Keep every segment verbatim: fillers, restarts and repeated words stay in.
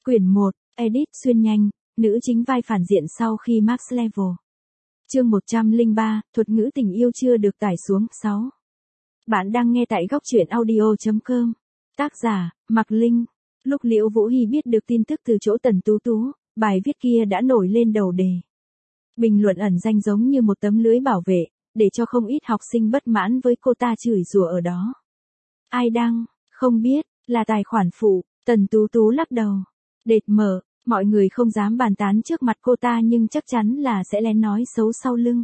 Quyển một, Edit xuyên nhanh, nữ chính vai phản diện sau khi max level. Chương một trăm lẻ ba, thuật ngữ tình yêu chưa được tải xuống. sáu. Bạn đang nghe tại góc truyện audio chấm com. Tác giả, Mạc Linh. Lúc Liễu Vũ Hy biết được tin tức từ chỗ Tần Tú Tú, bài viết kia đã nổi lên đầu đề. Bình luận ẩn danh giống như một tấm lưới bảo vệ, để cho không ít học sinh bất mãn với cô ta chửi rủa ở đó. Ai đăng? Không biết, là tài khoản phụ. Tần Tú Tú lắc đầu. Đệt mở, mọi người không dám bàn tán trước mặt cô ta nhưng chắc chắn là sẽ lén nói xấu sau lưng.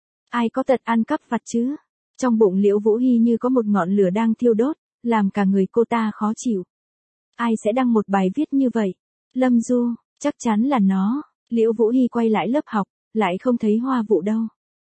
Ai có tật ăn cắp vặt chứ? Trong bụng Liễu Vũ Hy như có một ngọn lửa đang thiêu đốt, làm cả người cô ta khó chịu. Ai sẽ đăng một bài viết như vậy? Lâm Du, chắc chắn là nó. Liễu Vũ Hy quay lại lớp học, lại không thấy Hoa Vụ đâu.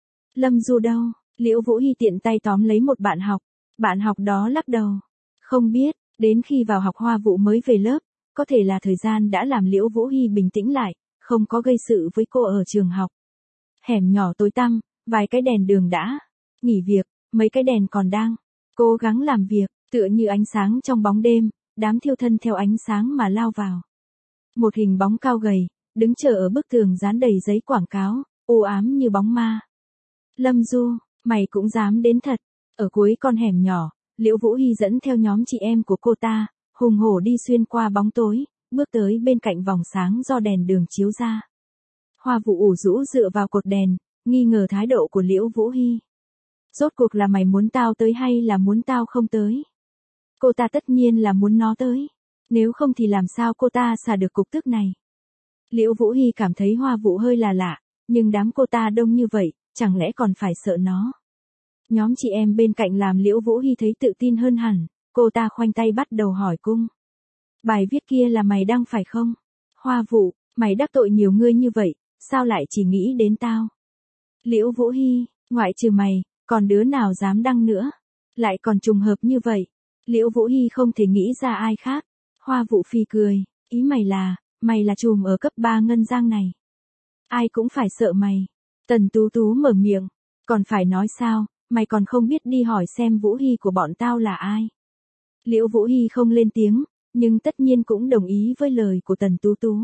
Lâm Du đâu? Liễu Vũ Hy tiện tay tóm lấy một bạn học. Bạn học đó lắc đầu. Không biết, đến khi vào học Hoa Vụ mới về lớp, có thể là thời gian đã làm Liễu Vũ Hy bình tĩnh lại, không có gây sự với cô ở trường học. Hẻm nhỏ tối tăm, vài cái đèn đường đã nghỉ việc, mấy cái đèn còn đang cố gắng làm việc, tựa như ánh sáng trong bóng đêm, đám thiêu thân theo ánh sáng mà lao vào. Một hình bóng cao gầy, đứng chờ ở bức tường dán đầy giấy quảng cáo, u ám như bóng ma. Lâm Du, mày cũng dám đến thật. Ở cuối con hẻm nhỏ, Liễu Vũ Hy dẫn theo nhóm chị em của cô ta, hùng hổ đi xuyên qua bóng tối, bước tới bên cạnh vòng sáng do đèn đường chiếu ra. Hoa Vụ ủ rũ dựa vào cột đèn, nghi ngờ thái độ của Liễu Vũ Hy. Rốt cuộc là mày muốn tao tới hay là muốn tao không tới? Cô ta tất nhiên là muốn nó tới. Nếu không thì làm sao cô ta xả được cục tức này? Liễu Vũ Hy cảm thấy Hoa Vụ hơi là lạ, nhưng đám cô ta đông như vậy, chẳng lẽ còn phải sợ nó? Nhóm chị em bên cạnh làm Liễu Vũ Hy thấy tự tin hơn hẳn, cô ta khoanh tay bắt đầu hỏi cung. Bài viết kia là mày đăng phải không? Hoa Vụ, mày đắc tội nhiều người như vậy, sao lại chỉ nghĩ đến tao? Liễu Vũ Hy, ngoại trừ mày, còn đứa nào dám đăng nữa? Lại còn trùng hợp như vậy. Liễu Vũ Hy không thể nghĩ ra ai khác. Hoa Vụ phì cười, ý mày là, mày là trùm ở cấp ba Ngân Giang này. Ai cũng phải sợ mày. Tần Tú Tú mở miệng, còn phải nói sao, mày còn không biết đi hỏi xem Vũ Hy của bọn tao là ai. Liễu Vũ Hy không lên tiếng, nhưng tất nhiên cũng đồng ý với lời của Tần Tú Tú.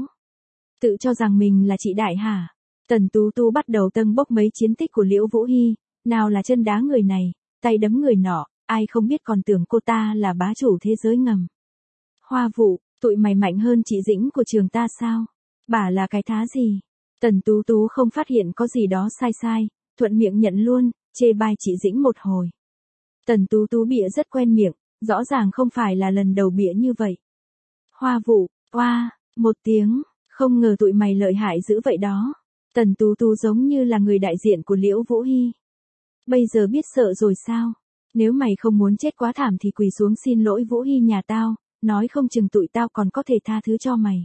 Tự cho rằng mình là chị đại hả? Tần Tú Tú bắt đầu tâng bốc mấy chiến tích của Liễu Vũ Hy, nào là chân đá người này, tay đấm người nọ, ai không biết còn tưởng cô ta là bá chủ thế giới ngầm. Hoa Vụ, tụi mày mạnh hơn chị Dĩnh của trường ta sao? Bà là cái thá gì? Tần Tú Tú không phát hiện có gì đó sai sai, thuận miệng nhận luôn, chê bai chị Dĩnh một hồi. Tần Tú Tú bịa rất quen miệng, rõ ràng không phải là lần đầu bịa như vậy. Hoa Vụ, oa, một tiếng, không ngờ tụi mày lợi hại dữ vậy đó. Tần Tú Tú giống như là người đại diện của Liễu Vũ Hy. Bây giờ biết sợ rồi sao? Nếu mày không muốn chết quá thảm thì quỳ xuống xin lỗi Vũ Hy nhà tao, nói không chừng tụi tao còn có thể tha thứ cho mày.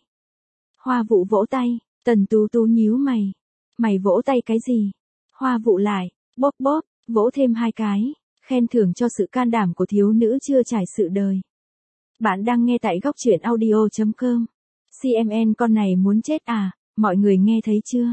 Hoa Vụ vỗ tay, Tần Tú Tú nhíu mày. Mày vỗ tay cái gì? Hoa Vụ lại, bóp bóp, vỗ thêm hai cái, khen thưởng cho sự can đảm của thiếu nữ chưa trải sự đời. Bạn đang nghe tại góc truyện audio chấm com. xê em en con này muốn chết à, mọi người nghe thấy chưa?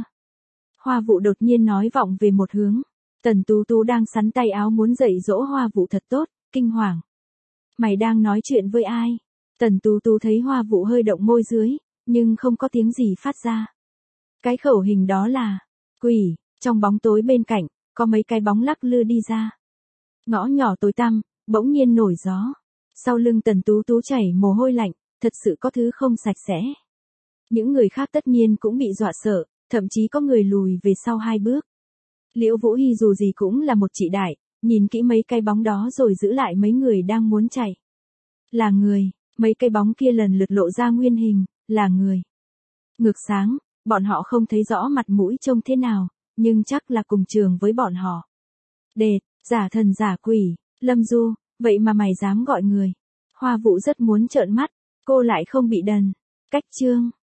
Hoa Vụ đột nhiên nói vọng về một hướng. Tần Tú Tú đang sắn tay áo muốn dạy dỗ Hoa Vụ thật tốt, kinh hoàng. Mày đang nói chuyện với ai? Tần Tú Tú thấy Hoa Vụ hơi động môi dưới, nhưng không có tiếng gì phát ra. Cái khẩu hình đó là quỷ. Trong bóng tối bên cạnh, có mấy cái bóng lắc lư đi ra. Ngõ nhỏ tối tăm, bỗng nhiên nổi gió. Sau lưng Tần Tú Tú chảy mồ hôi lạnh, thật sự có thứ không sạch sẽ. Những người khác tất nhiên cũng bị dọa sợ, thậm chí có người lùi về sau hai bước. Liễu Vũ Hy dù gì cũng là một chị đại, nhìn kỹ mấy cái bóng đó rồi giữ lại mấy người đang muốn chạy. Là người, mấy cái bóng kia lần lượt lộ ra nguyên hình, là người. Ngược sáng, bọn họ không thấy rõ mặt mũi trông thế nào, nhưng chắc là cùng trường với bọn họ. Đệt, giả thần giả quỷ, Lâm Du, vậy mà mày dám gọi người. Hoa Vụ rất muốn trợn mắt, cô lại không bị đần. Cách chương.